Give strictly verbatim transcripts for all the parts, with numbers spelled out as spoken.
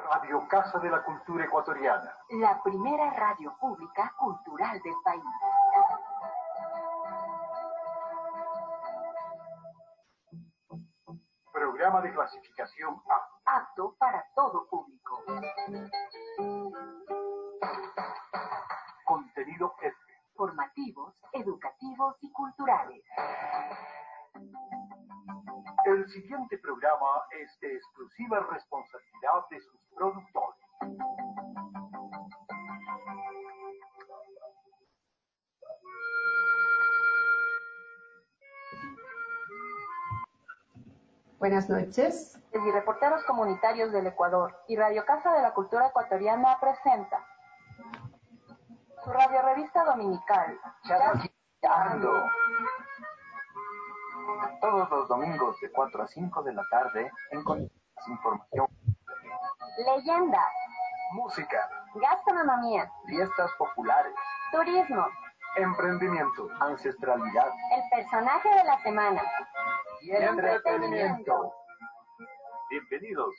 Radio Casa de la Cultura Ecuatoriana. La primera radio pública cultural del país. Programa de clasificación A. Apto para todo público. Contenido F. Formativos, educativos y culturales. El siguiente programa es de exclusiva responsabilidad de sus productores. Buenas noches. Y reporteros comunitarios del Ecuador y Radio Casa de la Cultura Ecuatoriana presenta su radio revista dominical, Chasqueando. Todos los domingos de cuatro a cinco de la tarde encontramos información, leyendas, música, gastronomía, fiestas populares, turismo, Emprendimiento, ancestralidad, el personaje de la semana y el entretenimiento. Bienvenidos.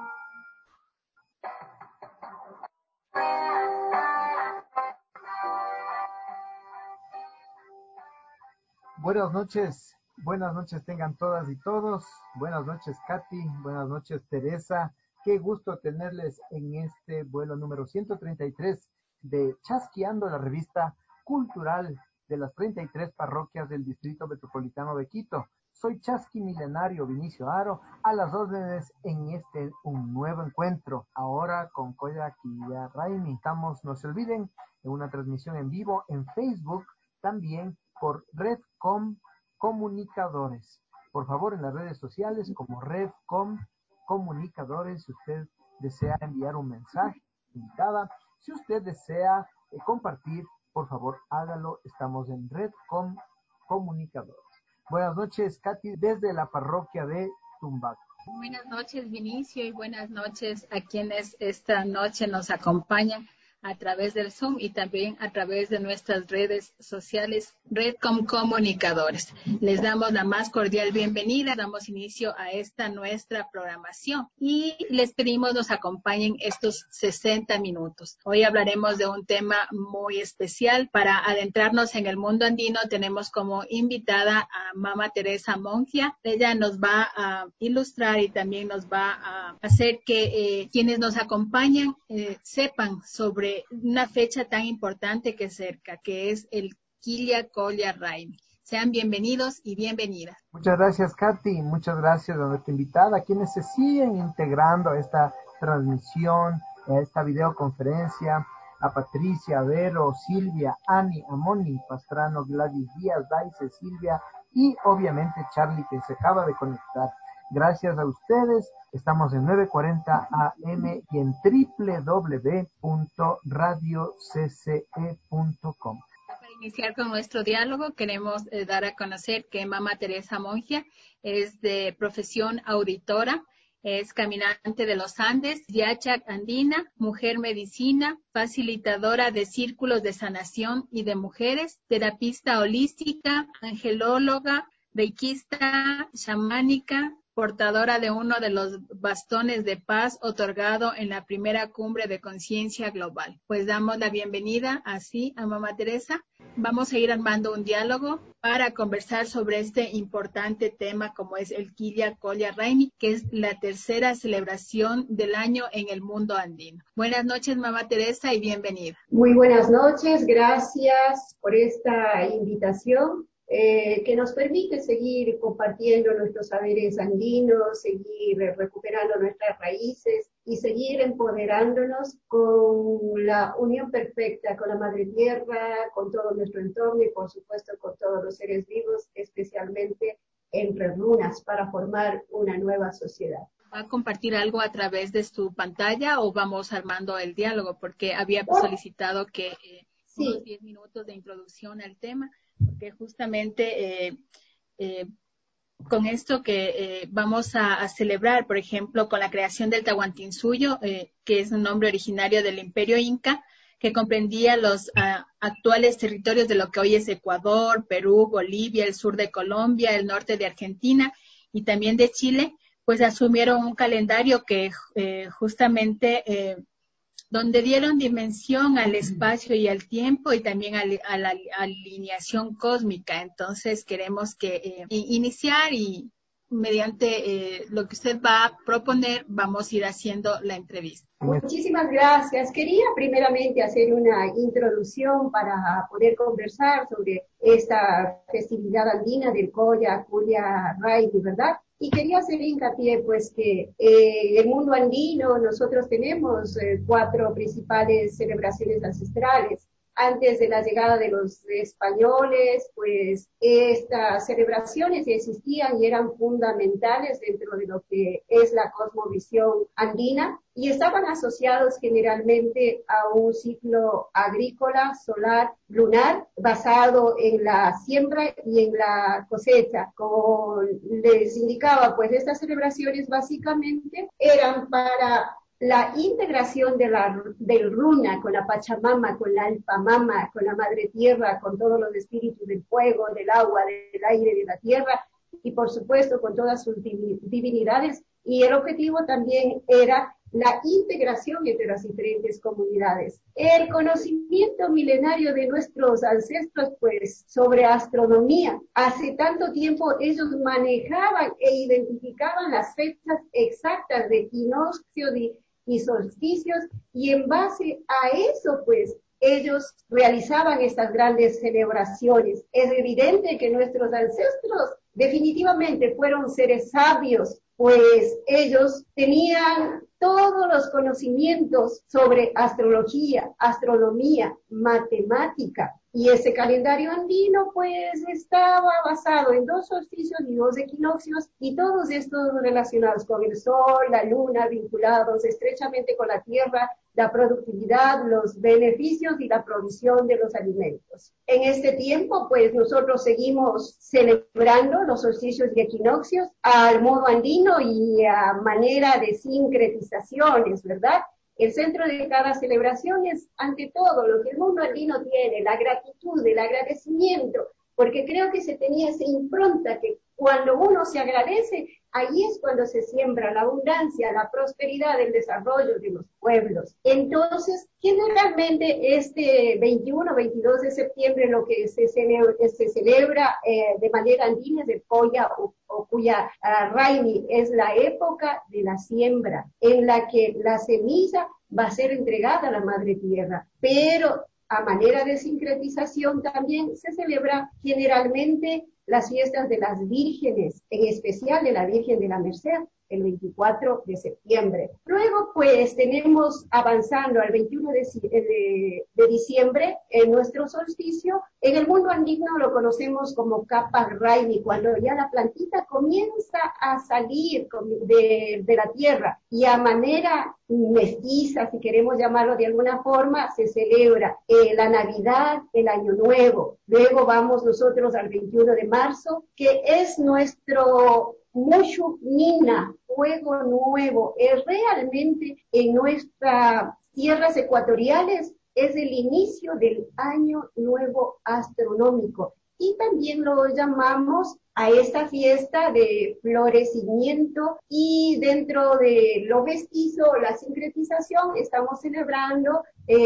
Buenas noches, buenas noches tengan todas y todos. Buenas noches, Katy, buenas noches, Teresa. Qué gusto tenerles en este vuelo número ciento treinta y tres de Chasqueando, la revista cultural de las treinta y tres parroquias del Distrito Metropolitano de Quito. Soy Chasqui Milenario Vinicio Aro, a las órdenes en este un nuevo encuentro, ahora con Colla Quilla Raimi. Estamos, no se olviden, en una transmisión en vivo en Facebook, también por Redcom Comunicadores. Por favor, en las redes sociales como Redcom Comunicadores, si usted desea enviar un mensaje, invitada, si usted desea eh, compartir, por favor, hágalo. Estamos en Redcom Comunicadores. Buenas noches, Katy, desde la parroquia de Tumbaco. Buenas noches, Vinicio, y buenas noches a quienes esta noche nos acompañan a través del Zoom y también a través de nuestras redes sociales, Redcom Comunicadores. Les damos la más cordial bienvenida, damos inicio a esta nuestra programación y les pedimos nos acompañen estos sesenta minutos. Hoy hablaremos de un tema muy especial. Para adentrarnos en el mundo andino tenemos como invitada a Mama Teresa Mongia. Ella nos va a ilustrar y también nos va a hacer que eh, quienes nos acompañan eh, sepan sobre una fecha tan importante que cerca, que es el Quilla Colla Raimi. Sean bienvenidos y bienvenidas. Muchas gracias, Katy, muchas gracias a nuestra invitada, a quienes se siguen integrando a esta transmisión, a esta videoconferencia, a Patricia, a Vero, Silvia, Ani, a Moni, Pastrano, Gladys Díaz, Daice, Silvia y obviamente Charlie, que se acaba de conectar. Gracias a ustedes, estamos en nueve cuarenta A M y en doble u doble u doble u punto radio c c e punto com. Para iniciar con nuestro diálogo, queremos eh, dar a conocer que Mama Teresa Mongia es de profesión auditora, es caminante de los Andes, Yachac andina, mujer medicina, facilitadora de círculos de sanación y de mujeres, terapista holística, angelóloga, reikista, chamánica, portadora de uno de los bastones de paz otorgado en la primera cumbre de conciencia global. Pues damos la bienvenida así a Mamá Teresa. Vamos a ir armando un diálogo para conversar sobre este importante tema como es el Quilla Colla Raimi, que es la tercera celebración del año en el mundo andino. Buenas noches, Mamá Teresa, y bienvenida. Muy buenas noches, gracias por esta invitación. Eh, que nos permite seguir compartiendo nuestros saberes andinos, seguir recuperando nuestras raíces y seguir empoderándonos con la unión perfecta con la Madre Tierra, con todo nuestro entorno y por supuesto con todos los seres vivos, especialmente entre runas, para formar una nueva sociedad. ¿Va a compartir algo a través de su pantalla o vamos armando el diálogo? Porque había solicitado que eh, sí. unos diez minutos de introducción al tema, porque justamente eh, eh, con esto que eh, vamos a, a celebrar, por ejemplo, con la creación del Tahuantinsuyo, eh, que es un nombre originario del Imperio Inca, que comprendía los uh, actuales territorios de lo que hoy es Ecuador, Perú, Bolivia, el sur de Colombia, el norte de Argentina y también de Chile, pues asumieron un calendario que eh, justamente eh, donde dieron dimensión al espacio y al tiempo y también a, a la alineación cósmica. Entonces queremos que eh, iniciar y mediante eh, lo que usted va a proponer vamos a ir haciendo la entrevista. Muchísimas gracias. Quería primeramente hacer una introducción para poder conversar sobre esta festividad andina del Colla, Cuya, Raimi, ¿verdad? Y quería hacer hincapié, pues, que eh, el mundo andino nosotros tenemos eh, cuatro principales celebraciones ancestrales. Antes de la llegada de los españoles, pues estas celebraciones existían y eran fundamentales dentro de lo que es la cosmovisión andina y estaban asociados generalmente a un ciclo agrícola, solar, lunar, basado en la siembra y en la cosecha. Como les indicaba, pues estas celebraciones básicamente eran para la integración de la, del Runa con la Pachamama, con la Alpamama, con la Madre Tierra, con todos los espíritus del fuego, del agua, del aire, de la tierra, y por supuesto con todas sus divinidades. Y el objetivo también era la integración entre las diferentes comunidades. El conocimiento milenario de nuestros ancestros, pues, sobre astronomía. Hace tanto tiempo ellos manejaban e identificaban las fechas exactas de equinoccio y solsticios, y en base a eso, pues, ellos realizaban estas grandes celebraciones. Es evidente que nuestros ancestros definitivamente fueron seres sabios, pues ellos tenían todos los conocimientos sobre astrología, astronomía, matemática, y ese calendario andino pues estaba basado en dos solsticios y dos equinoccios, y todos estos relacionados con el sol, la luna, vinculados estrechamente con la tierra, la productividad, los beneficios y la provisión de los alimentos. En este tiempo, pues nosotros seguimos celebrando los solsticios y equinoccios al modo andino y a manera de sincretizaciones, ¿verdad? El centro de cada celebración es, ante todo, lo que el mundo andino tiene, la gratitud, el agradecimiento, porque creo que se tenía esa impronta que cuando uno se agradece, ahí es cuando se siembra la abundancia, la prosperidad, el desarrollo de los pueblos. Entonces, generalmente este veintiuno, veintidós de septiembre lo que se celebra, se celebra eh, de manera andina es el Colla o, o Cuya uh, Raimi, es la época de la siembra, en la que la semilla va a ser entregada a la Madre Tierra, pero a manera de sincretización también se celebra generalmente las fiestas de las vírgenes, en especial de la Virgen de la Merced, el veinticuatro de septiembre. Luego, pues, tenemos avanzando al veintiuno de, de, de diciembre, en nuestro solsticio. En el mundo andino lo conocemos como Capa Raimi, cuando ya la plantita comienza a salir de, de la tierra y a manera mestiza, si queremos llamarlo de alguna forma, se celebra eh, la Navidad, el Año Nuevo. Luego vamos nosotros al veintiuno de marzo, que es nuestro Mushu Nina, fuego nuevo. Es realmente en nuestras tierras ecuatoriales, es el inicio del Año Nuevo astronómico. Y también lo llamamos a esta fiesta de florecimiento, y dentro de lo mestizo, la sincretización, estamos celebrando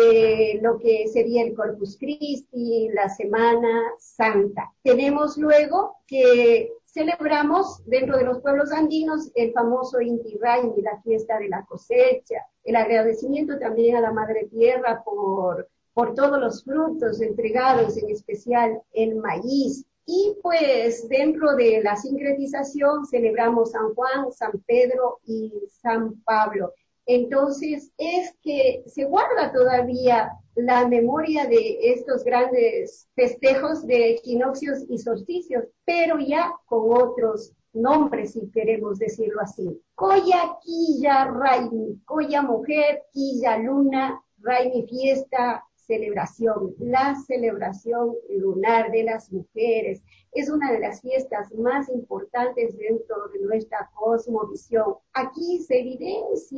eh, lo que sería el Corpus Christi, la Semana Santa. Tenemos luego que celebramos dentro de los pueblos andinos el famoso Inti Raymi, la fiesta de la cosecha, el agradecimiento también a la Madre Tierra por, por todos los frutos entregados, en especial el maíz. Y pues dentro de la sincretización celebramos San Juan, San Pedro y San Pablo. Entonces es que se guarda todavía la memoria de estos grandes festejos de equinoccios y solsticios, pero ya con otros nombres, si queremos decirlo así. Colla, Quilla, Raimi, Colla mujer, Quilla luna, Raimi fiesta, celebración. La celebración lunar de las mujeres es una de las fiestas más importantes dentro de nuestra cosmovisión. Aquí se evidencia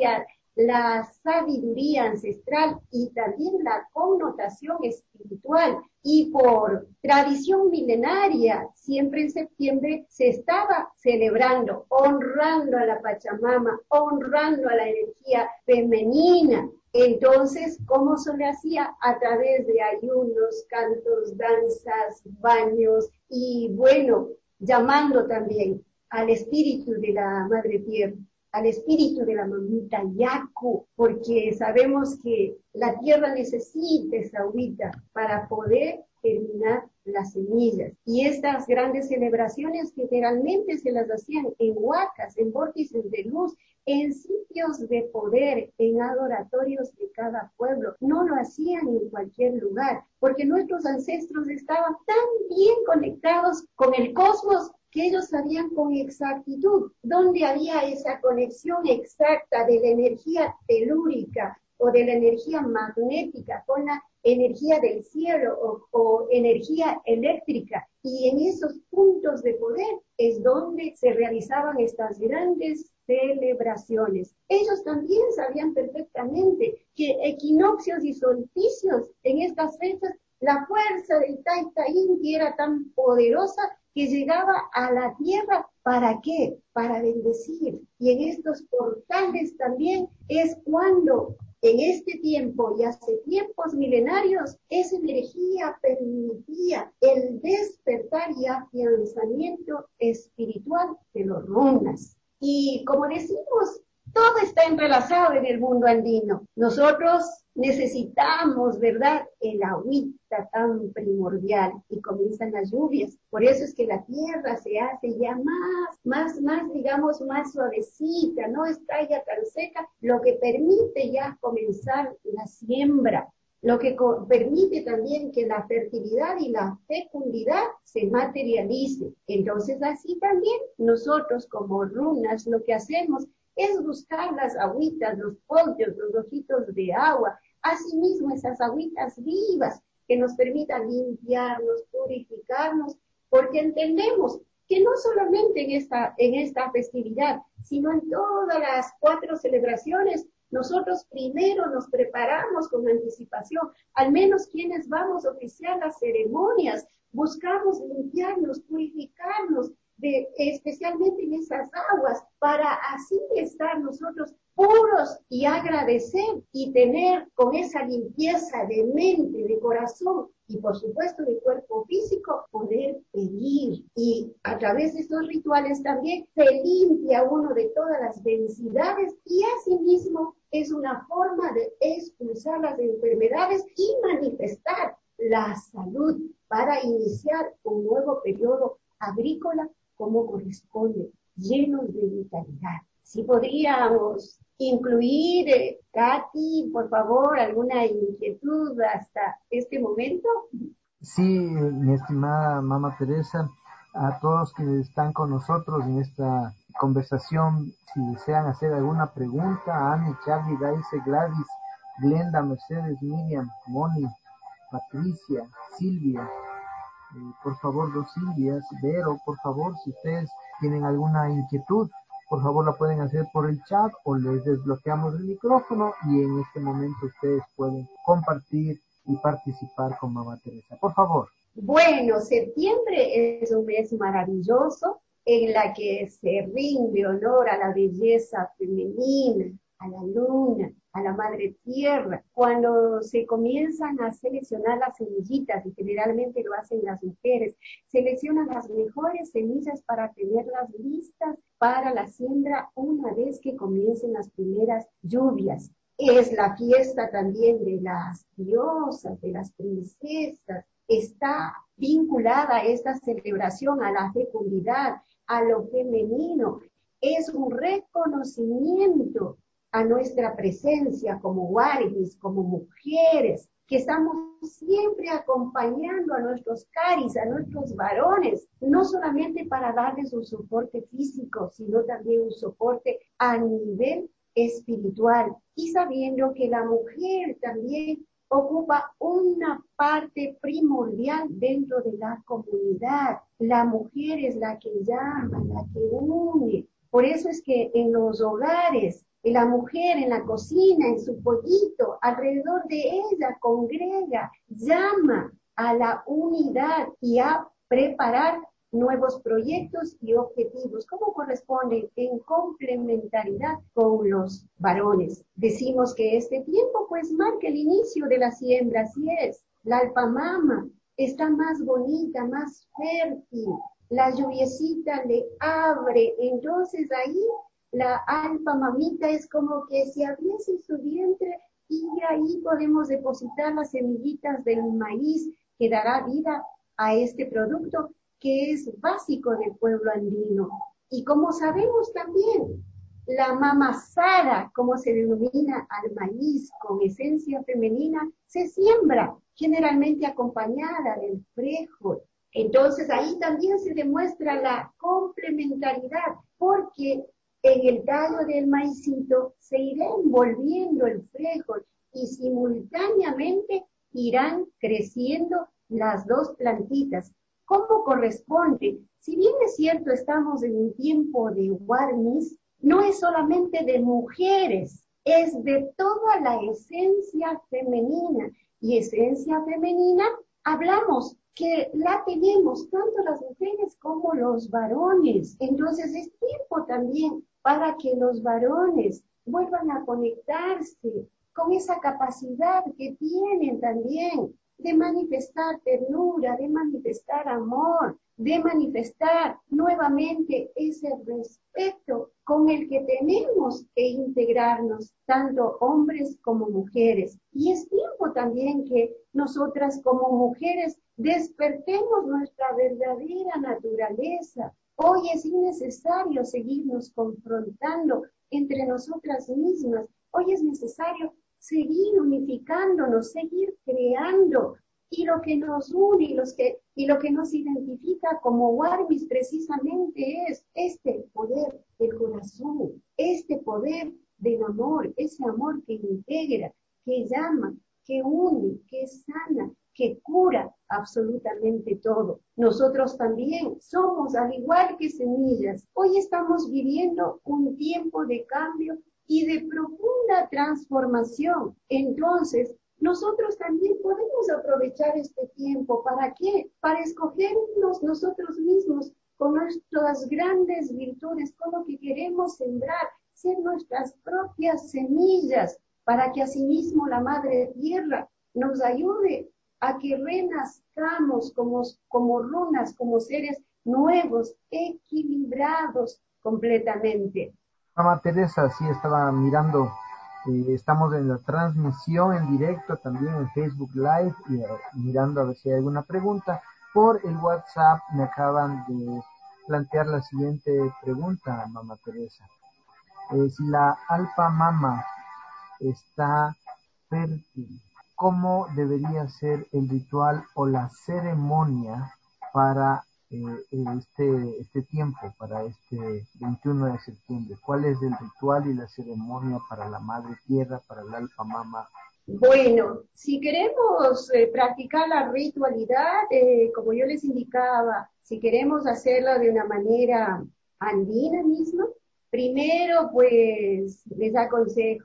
la sabiduría ancestral y también la connotación espiritual. Y por tradición milenaria, siempre en septiembre se estaba celebrando, honrando a la Pachamama, honrando a la energía femenina. Entonces, ¿cómo se le hacía? A través de ayunos, cantos, danzas, baños y, bueno, llamando también al espíritu de la Madre Tierra, al espíritu de la mamita Yaku, porque sabemos que la tierra necesita esa agüita para poder germinar las semillas. Y estas grandes celebraciones generalmente se las hacían en huacas, en vórtices de luz, en sitios de poder, en adoratorios de cada pueblo. No lo hacían en cualquier lugar, porque nuestros ancestros estaban tan bien conectados con el cosmos que ellos sabían con exactitud dónde había esa conexión exacta de la energía telúrica o de la energía magnética con la energía del cielo o, o energía eléctrica. Y en esos puntos de poder es donde se realizaban estas grandes celebraciones. Ellos también sabían perfectamente que equinoccios y solsticios en estas fechas, la fuerza del Taita Inti era tan poderosa que llegaba a la tierra, ¿para qué? Para bendecir. Y en estos portales también es cuando, en este tiempo y hace tiempos milenarios, esa energía permitía el despertar y afianzamiento espiritual de los runas. Y como decimos, todo está entrelazado en el mundo andino. Nosotros necesitamos, ¿verdad?, el agüita tan primordial y comienzan las lluvias. Por eso es que la tierra se hace ya más, más, más, digamos, más suavecita, no está ya tan seca, lo que permite ya comenzar la siembra, lo que permite también que la fertilidad y la fecundidad se materialice. Entonces, así también nosotros como runas lo que hacemos es buscar las agüitas, los pollos, los ojitos de agua, asimismo esas agüitas vivas que nos permitan limpiarnos, purificarnos, porque entendemos que no solamente en esta, en esta festividad, sino en todas las cuatro celebraciones, nosotros primero nos preparamos con anticipación, al menos quienes vamos a oficiar las ceremonias, buscamos limpiarnos, purificarnos, de, especialmente en esas aguas, para así estar nosotros puros y agradecer y tener con esa limpieza de mente, de corazón y por supuesto de cuerpo físico, poder pedir. Y a través de estos rituales también se limpia uno de todas las densidades y asimismo es una forma de expulsar las enfermedades y manifestar la salud para iniciar un nuevo periodo agrícola como corresponde, llenos de vitalidad. Si podríamos incluir, eh, Katy, por favor, alguna inquietud hasta este momento. Sí, mi estimada Mamá Teresa, a todos quienes están con nosotros en esta conversación, si desean hacer alguna pregunta, Annie, Charlie, Daisy, Gladys, Glenda, Mercedes, Miriam, Moni, Patricia, Silvia, Eh, por favor, dos Silvias, Vero, por favor, si ustedes tienen alguna inquietud, por favor la pueden hacer por el chat o les desbloqueamos el micrófono y en este momento ustedes pueden compartir y participar con Mamá Teresa. Por favor. Bueno, septiembre es un mes maravilloso en la que se rinde honor a la belleza femenina, a la luna, a la madre tierra, cuando se comienzan a seleccionar las semillitas, y generalmente lo hacen las mujeres, seleccionan las mejores semillas para tenerlas listas para la siembra una vez que comiencen las primeras lluvias. Es la fiesta también de las diosas, de las princesas, está vinculada esta celebración a la fecundidad, a lo femenino, es un reconocimiento a nuestra presencia como Wargis, como mujeres, que estamos siempre acompañando a nuestros caris, a nuestros varones, no solamente para darles un soporte físico, sino también un soporte a nivel espiritual, y sabiendo que la mujer también ocupa una parte primordial dentro de la comunidad. La mujer es la que llama, la que une. Por eso es que en los hogares Y la mujer en la cocina, en su pollito, alrededor de ella congrega, llama a la unidad y a preparar nuevos proyectos y objetivos, como corresponden en complementariedad con los varones. Decimos que este tiempo pues marca el inicio de la siembra, así es. La alpamama está más bonita, más fértil, la lluviecita le abre, entonces ahí la alpamamita es como que se abriese su vientre y ahí podemos depositar las semillitas del maíz que dará vida a este producto que es básico del pueblo andino. Y como sabemos también, la mamasara, como se denomina al maíz con esencia femenina, se siembra generalmente acompañada del frijol. Entonces ahí también se demuestra la complementariedad, porque en el tallo del maicito se irá envolviendo el frijol y simultáneamente irán creciendo las dos plantitas. ¿Cómo corresponde? Si bien es cierto, estamos en un tiempo de warmis, no es solamente de mujeres, es de toda la esencia femenina. Y esencia femenina, hablamos que la tenemos tanto las mujeres como los varones. Entonces es tiempo también para que los varones vuelvan a conectarse con esa capacidad que tienen también de manifestar ternura, de manifestar amor, de manifestar nuevamente ese respeto con el que tenemos que integrarnos, tanto hombres como mujeres. Y es tiempo también que nosotras como mujeres despertemos nuestra verdadera naturaleza. Hoy es innecesario seguirnos confrontando entre nosotras mismas. Hoy es necesario seguir unificándonos, seguir creando. Y lo que nos une y, los que, y lo que nos identifica como warmis precisamente es este poder del corazón, este poder del amor, ese amor que integra, que llama, que une, que sana, que cura absolutamente todo. Nosotros también somos, al igual que semillas, hoy estamos viviendo un tiempo de cambio y de profunda transformación. Entonces, nosotros también podemos aprovechar este tiempo. ¿Para qué? Para escogernos nosotros mismos con nuestras grandes virtudes, con lo que queremos sembrar, ser nuestras propias semillas, para que asimismo la Madre Tierra nos ayude a que renazcamos como, como runas, como seres nuevos, equilibrados completamente. Mamá Teresa, sí estaba mirando, eh, estamos en la transmisión en directo también en Facebook Live, y, eh, mirando a ver si hay alguna pregunta. Por el WhatsApp me acaban de plantear la siguiente pregunta, Mamá Teresa. Eh, si la alpamama está fértil, ¿cómo debería ser el ritual o la ceremonia para eh, este, este tiempo, para este veintiuno de septiembre? ¿Cuál es el ritual y la ceremonia para la Madre Tierra, para la alpamama? Bueno, si queremos eh, practicar la ritualidad, eh, como yo les indicaba, si queremos hacerlo de una manera andina misma, primero pues les aconsejo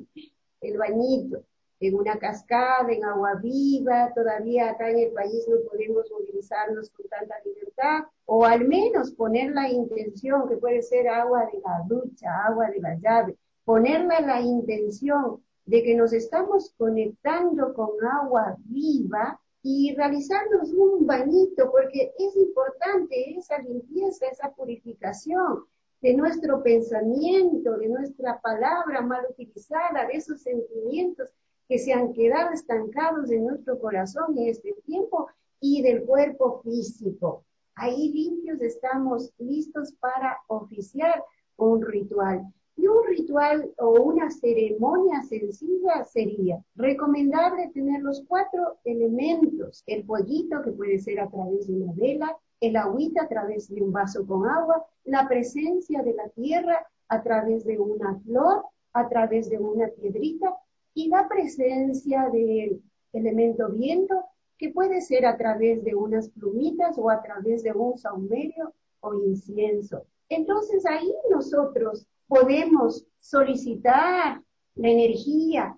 el bañito en una cascada, en agua viva. Todavía acá en el país no podemos movilizarnos con tanta libertad, o al menos poner la intención, que puede ser agua de la ducha, agua de la llave, ponerle la intención de que nos estamos conectando con agua viva y realizarnos un bañito, porque es importante esa limpieza, esa purificación de nuestro pensamiento, de nuestra palabra mal utilizada, de esos sentimientos que se han quedado estancados en nuestro corazón en este tiempo, y del cuerpo físico. Ahí limpios estamos listos para oficiar un ritual. Y un ritual o una ceremonia sencilla sería recomendable tener los cuatro elementos: el pollito, que puede ser a través de una vela, el agüita a través de un vaso con agua, la presencia de la tierra a través de una flor, a través de una piedrita, y la presencia del elemento viento, que puede ser a través de unas plumitas o a través de un saumerio o incienso. Entonces ahí nosotros podemos solicitar la energía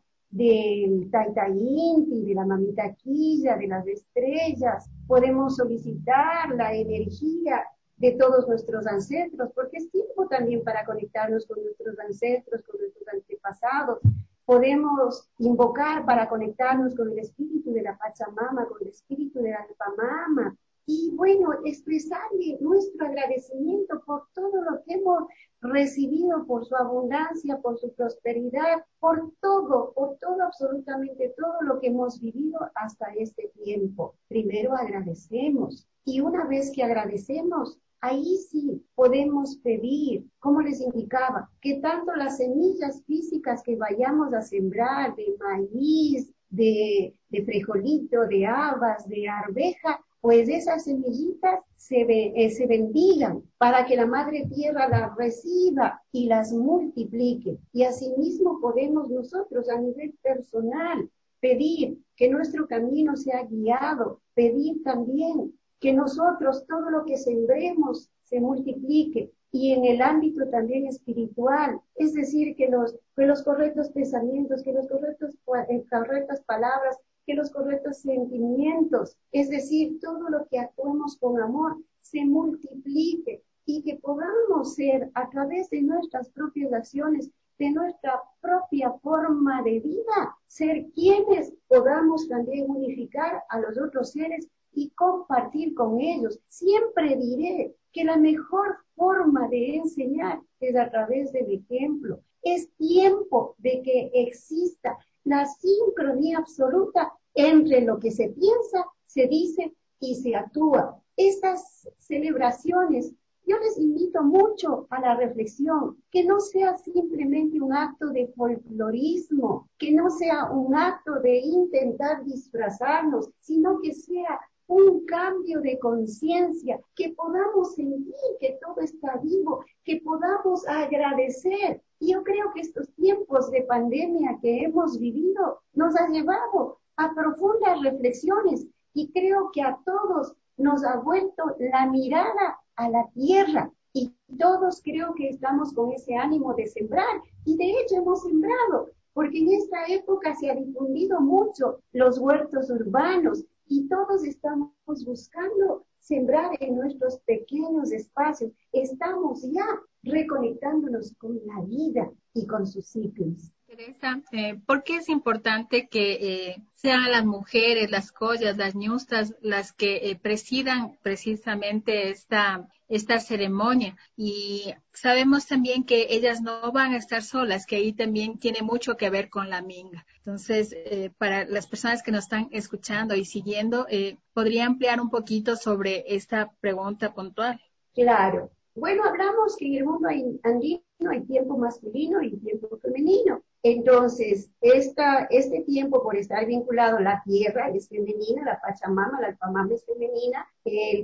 del Taita Inti, de la Mamita Quilla, de las estrellas, podemos solicitar la energía de todos nuestros ancestros, porque es tiempo también para conectarnos con nuestros ancestros, con nuestros antepasados. Podemos invocar para conectarnos con el espíritu de la Pachamama, con el espíritu de la Alpamama, y bueno, expresarle nuestro agradecimiento por todo lo que hemos recibido, por su abundancia, por su prosperidad, por todo, por todo, absolutamente todo lo que hemos vivido hasta este tiempo. Primero agradecemos, y una vez que agradecemos, ahí sí podemos pedir, como les indicaba, que tanto las semillas físicas que vayamos a sembrar, de maíz, de, de frijolito, de habas, de arveja, pues esas semillitas se, be, eh, se bendigan para que la Madre Tierra las reciba y las multiplique. Y asimismo podemos nosotros a nivel personal pedir que nuestro camino sea guiado, pedir también que nosotros todo lo que sembremos se multiplique, y en el ámbito también espiritual, es decir, que los, que los correctos pensamientos, que los correctos, eh, correctas palabras, que los correctos sentimientos, es decir, todo lo que actuemos con amor, se multiplique, y que podamos ser, a través de nuestras propias acciones, de nuestra propia forma de vida, ser quienes podamos también unificar a los otros seres y compartir con ellos. Siempre diré que la mejor forma de enseñar es a través del ejemplo. Es tiempo de que exista la sincronía absoluta entre lo que se piensa, se dice y se actúa. Estas celebraciones, yo les invito mucho a la reflexión, que no sea simplemente un acto de folclorismo, que no sea un acto de intentar disfrazarnos, sino que sea un cambio de conciencia, que podamos sentir que todo está vivo, que podamos agradecer. Y yo creo que estos tiempos de pandemia que hemos vivido nos ha llevado a profundas reflexiones, y creo que a todos nos ha vuelto la mirada a la tierra, y todos creo que estamos con ese ánimo de sembrar, y de hecho hemos sembrado, porque en esta época se ha difundido mucho los huertos urbanos, y todos estamos buscando sembrar en nuestros pequeños espacios. Estamos ya reconectándonos con la vida y con sus ciclos. Teresa, eh, ¿por qué es importante que eh, sean las mujeres, las collas, las ñustas, las que eh, presidan precisamente esta, esta ceremonia? Y sabemos también que ellas no van a estar solas, que ahí también tiene mucho que ver con la minga. Entonces, eh, para las personas que nos están escuchando y siguiendo, eh, ¿podría ampliar un poquito sobre esta pregunta puntual? Claro. Bueno, hablamos que en el mundo andino hay tiempo masculino y tiempo femenino. Entonces, esta, este tiempo, por estar vinculado a la tierra, es femenina, la Pachamama, la Alpamama es femenina, el,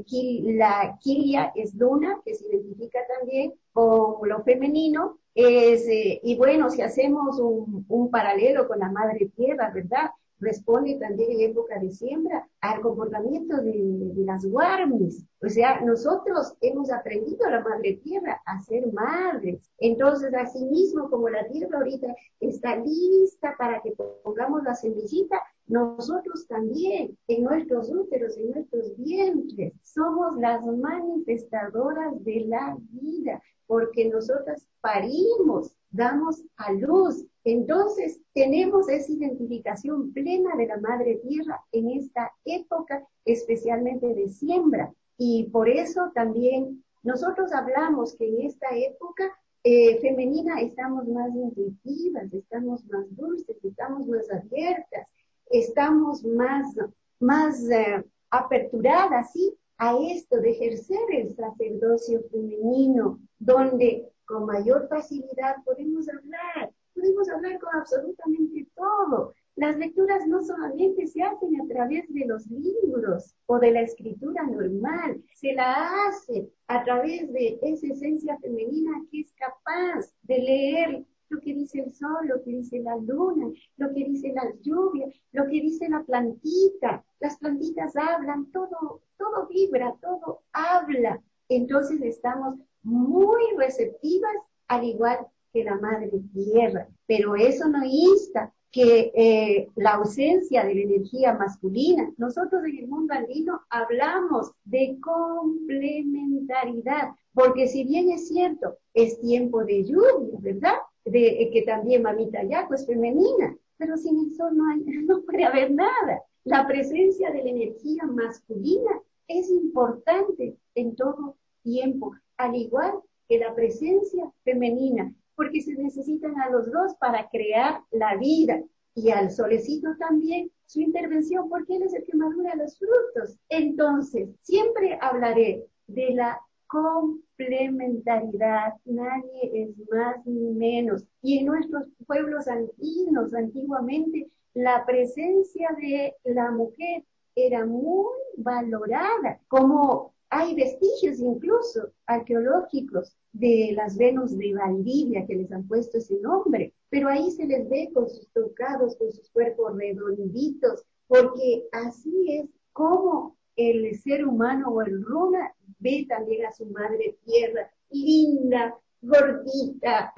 la Kilia es luna, que se identifica también con lo femenino. Es, eh, y bueno, si hacemos un, un paralelo con la Madre Tierra, ¿verdad? Responde también en época de siembra al comportamiento de, de las guarmis. O sea, nosotros hemos aprendido a la Madre Tierra a ser madres. Entonces, así mismo como la tierra ahorita está lista para que pongamos la semillita, nosotros también, en nuestros úteros, en nuestros vientres, somos las manifestadoras de la vida, porque nosotras parimos, damos a luz. Entonces, tenemos esa identificación plena de la Madre Tierra en esta época, especialmente de siembra. Y por eso también nosotros hablamos que en esta época eh, femenina estamos más intuitivas, estamos más dulces, estamos más abiertas, estamos más, más eh, aperturadas, ¿sí?, a esto de ejercer el sacerdocio femenino, donde con mayor facilidad podemos hablar, podemos hablar con absolutamente todo. Las lecturas no solamente se hacen a través de los libros o de la escritura normal, se la hace a través de esa esencia femenina que es capaz de leer lo que dice el sol, lo que dice la luna, lo que dice la lluvia, lo que dice la plantita. Las plantitas hablan, todo, todo vibra, todo habla. Entonces estamos muy receptivas, al igual que la madre tierra, pero eso no insta que eh, la ausencia de la energía masculina. Nosotros en el mundo andino hablamos de complementariedad, porque si bien es cierto, es tiempo de lluvia, ¿verdad? De eh, que también mamita Yaco es femenina, pero sin el sol no, hay, no puede haber nada. La presencia de la energía masculina es importante en todo tiempo, al igual que la presencia femenina, porque se necesitan a los dos para crear la vida, y al solecito también su intervención, porque él es el que madura los frutos. Entonces, siempre hablaré de la complementariedad, nadie es más ni menos. Y en nuestros pueblos andinos, antiguamente, la presencia de la mujer era muy valorada, como hay vestigios incluso arqueológicos de las Venus de Valdivia que les han puesto ese nombre, pero ahí se les ve con sus tocados, con sus cuerpos redonditos, porque así es como el ser humano o el runa ve también a su madre tierra, linda, gordita,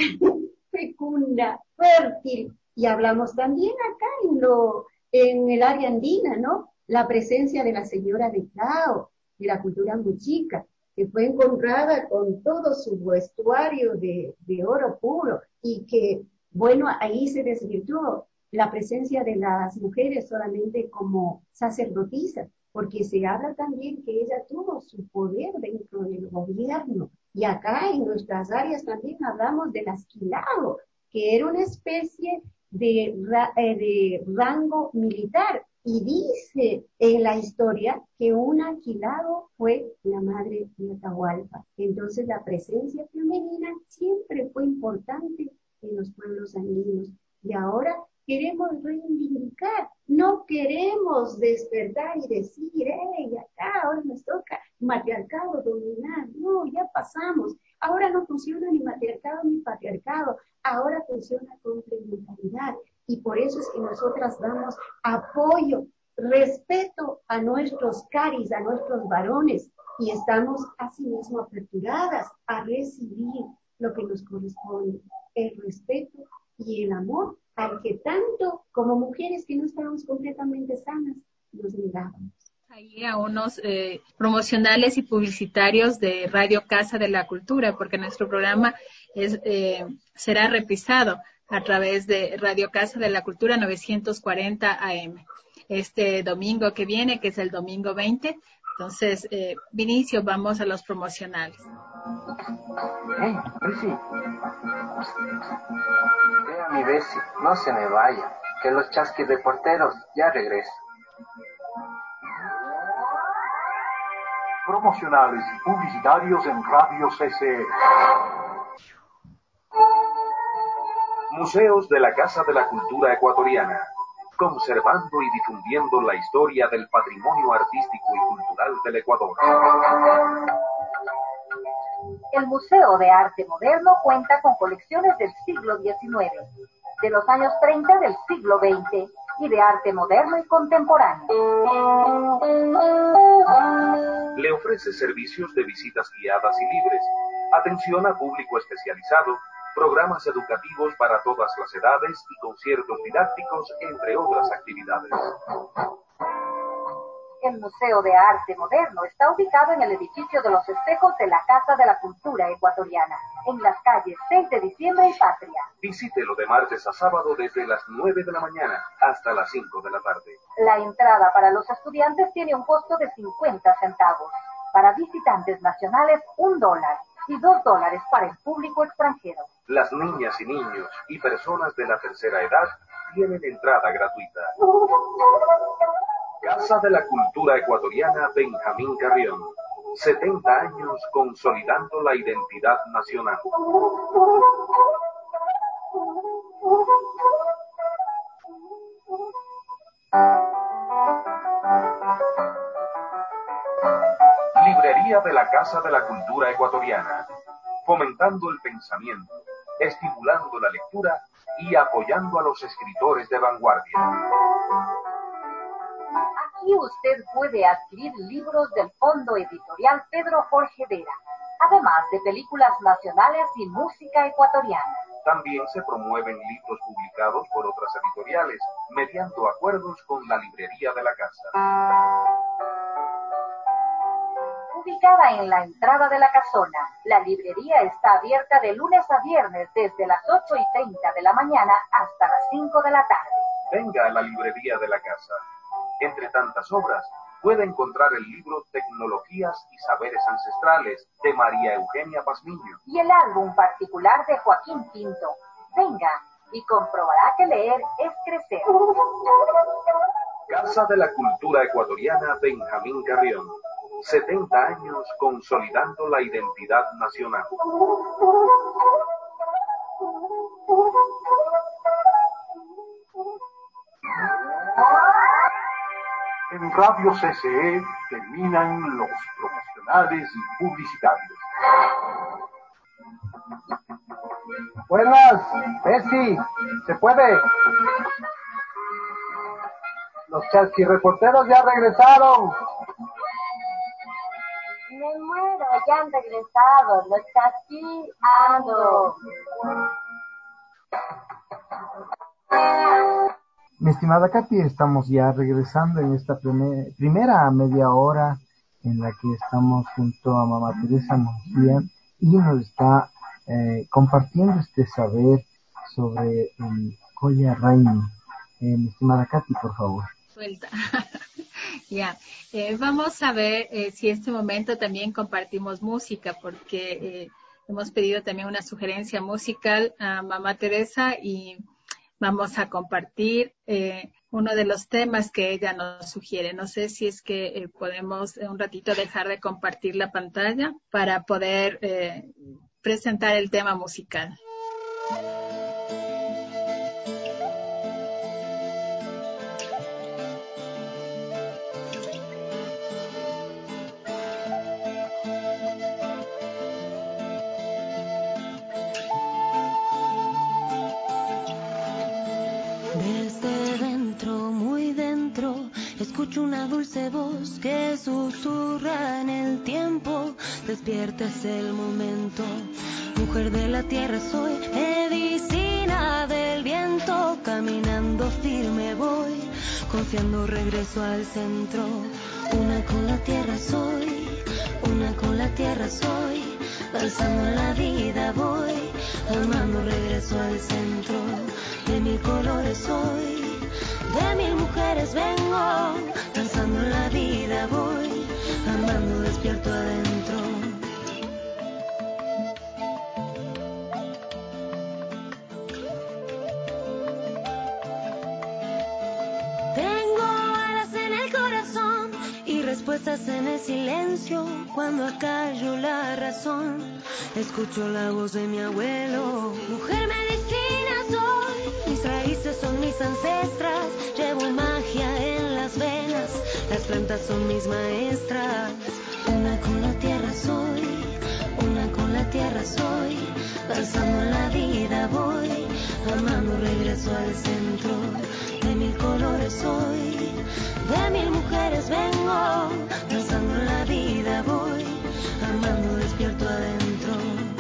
fecunda, fértil. Y hablamos también acá en, lo, en el área andina, ¿no? La presencia de la señora de Cao, de la cultura muchica, que fue encontrada con todo su vestuario de, de oro puro y que, bueno, ahí se desvirtuó la presencia de las mujeres solamente como sacerdotisas, porque se habla también que ella tuvo su poder dentro del gobierno. Y acá en nuestras áreas también hablamos del asquilado, que era una especie de, de rango militar. Y dice en la historia que un alquilado fue la madre de Atahualpa. Entonces la presencia femenina siempre fue importante en los pueblos andinos. Y ahora queremos reivindicar, no queremos despertar y decir, hey, acá hoy nos toca matriarcado, dominar. No, ya pasamos. Ahora no funciona ni matriarcado ni patriarcado, ahora funciona complementariedad. Y por eso es que nosotras damos apoyo, respeto a nuestros caris, a nuestros varones, y estamos asimismo aperturadas a recibir lo que nos corresponde, el respeto y el amor al que tanto como mujeres que no estábamos completamente sanas nos negábamos. Ahí a unos eh, promocionales y publicitarios de Radio Casa de la Cultura, porque nuestro programa es, eh, será reprisado a través de Radio Casa de la Cultura novecientos cuarenta A M este domingo que viene, que es el domingo veinte. Entonces, eh, Vinicio, vamos a los promocionales. Hey, Lucy. Vea mi Bessie, no se me vaya, que los chasquis de porteros ya regresan. Promocionales y publicitarios en Radio C C. Museos de la Casa de la Cultura Ecuatoriana, conservando y difundiendo la historia del patrimonio artístico y cultural del Ecuador. El Museo de Arte Moderno cuenta con colecciones del siglo diecinueve, de los años treinta del siglo veinte y de arte moderno y contemporáneo. Le ofrece servicios de visitas guiadas y libres, atención a público especializado, programas educativos para todas las edades y conciertos didácticos, entre otras actividades. El Museo de Arte Moderno está ubicado en el edificio de los espejos de la Casa de la Cultura Ecuatoriana, en las calles seis de diciembre y Patria. Visítelo de martes a sábado desde las nueve de la mañana hasta las cinco de la tarde. La entrada para los estudiantes tiene un costo de cincuenta centavos. Para visitantes nacionales, un dólar y dos dólares para el público extranjero. Las niñas y niños y personas de la tercera edad tienen entrada gratuita. Casa de la Cultura Ecuatoriana Benjamín Carrión. setenta años consolidando la identidad nacional. Librería de la Casa de la Cultura Ecuatoriana. Fomentando el pensamiento, estimulando la lectura y apoyando a los escritores de vanguardia. Aquí usted puede adquirir libros del Fondo Editorial Pedro Jorge Vera, además de películas nacionales y música ecuatoriana. También se promueven libros publicados por otras editoriales, mediante acuerdos con la librería de la casa. Ubicada en la entrada de la casona, la librería está abierta de lunes a viernes desde las ocho y treinta de la mañana hasta las cinco de la tarde. Venga a la librería de la casa. Entre tantas obras, puede encontrar el libro Tecnologías y Saberes Ancestrales de María Eugenia Pazmiño y el álbum particular de Joaquín Pinto. Venga y comprobará que leer es crecer. Casa de la Cultura Ecuatoriana Benjamín Carrión. setenta años consolidando la identidad nacional. En Radio C C E terminan los promocionales y publicitarios. Buenas, Bessie, ¿se puede? Los chasquirreporteros ya regresaron. Me muero, ya han regresado, los chasqueando. Mi estimada Katy, estamos ya regresando en esta primer, primera media hora en la que estamos junto a Mamá Teresa Monjía y nos está eh, compartiendo este saber sobre el Colla Raini. Eh, mi estimada Katy, por favor. Suelta. Ya, eh, vamos a ver eh, si en este momento también compartimos música, porque eh, hemos pedido también una sugerencia musical a Mamá Teresa y vamos a compartir eh, uno de los temas que ella nos sugiere. No sé si es que eh, podemos un ratito dejar de compartir la pantalla para poder eh, presentar el tema musical. Escucho una dulce voz que susurra en el tiempo. Despierta, es el momento. Mujer de la tierra soy, medicina del viento. Caminando firme voy, confiando regreso al centro. Una con la tierra soy, una con la tierra soy. Danzando la vida voy, amando regreso al centro. De mil colores soy, de mil mujeres vengo, danzando la vida voy, amando despierto adentro. Tengo alas en el corazón y respuestas en el silencio. Cuando acallo la razón, escucho la voz de mi abuelo. Mujer medicina soy, mis raíces son mis ancestras. Llevo magia en las venas, las plantas son mis maestras. Una con la tierra soy, una con la tierra soy. Danzando la vida voy, amando regreso al centro. De mil colores soy, de mil mujeres vengo. Danzando la vida voy, amando despierto adentro.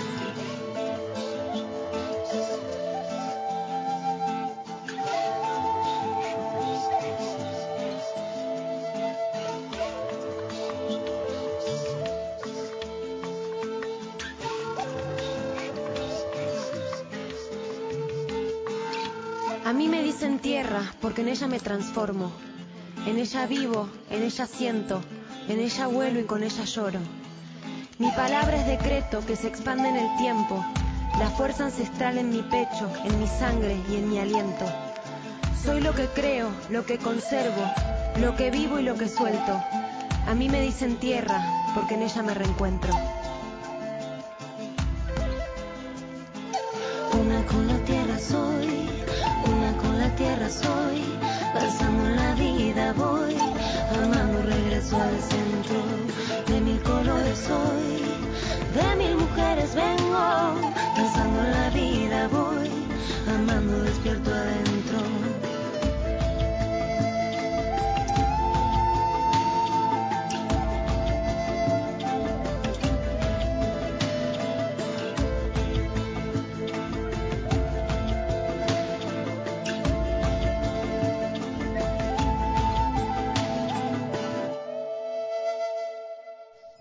A mí me dicen tierra porque en ella me transformo. En ella vivo, en ella siento, en ella vuelo y con ella lloro. Mi palabra es decreto que se expande en el tiempo. La fuerza ancestral en mi pecho, en mi sangre y en mi aliento. Soy lo que creo, lo que conservo, lo que vivo y lo que suelto. A mí me dicen tierra porque en ella me reencuentro. Una con la tierra soy, una con la tierra soy, danzando la vida voy, amando regreso al centro. De mil colores soy, de mil mujeres vengo, danzando la vida voy, amando despierto adentro.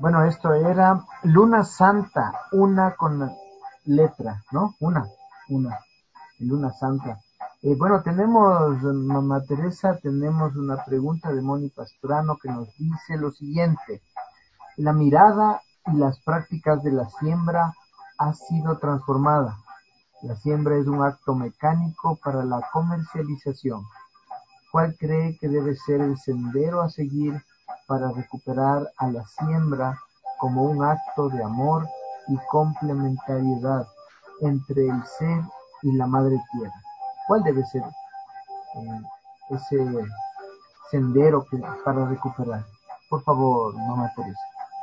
Bueno, esto era Luna Santa, una con letra, ¿no? Una, una, Luna Santa. Eh, bueno, tenemos, mamá Teresa, tenemos una pregunta de Moni Pastrano que nos dice lo siguiente. La mirada y las prácticas de la siembra ha sido transformada. La siembra es un acto mecánico para la comercialización. ¿Cuál cree que debe ser el sendero a seguir para recuperar a la siembra como un acto de amor y complementariedad entre el ser y la madre tierra? ¿Cuál debe ser eh, ese sendero que, para recuperar? Por favor, mamá Teresa.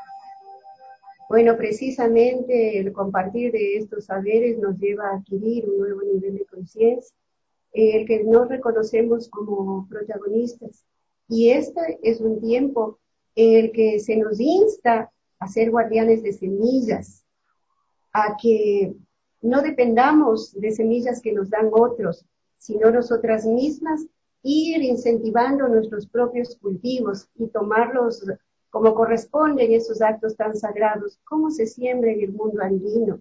Bueno, precisamente el compartir de estos saberes nos lleva a adquirir un nuevo nivel de conciencia, eh, el que nos reconocemos como protagonistas. Y este es un tiempo en el que se nos insta a ser guardianes de semillas, a que no dependamos de semillas que nos dan otros, sino nosotras mismas ir incentivando nuestros propios cultivos y tomarlos como corresponden esos actos tan sagrados. ¿Cómo se siembra en el mundo andino?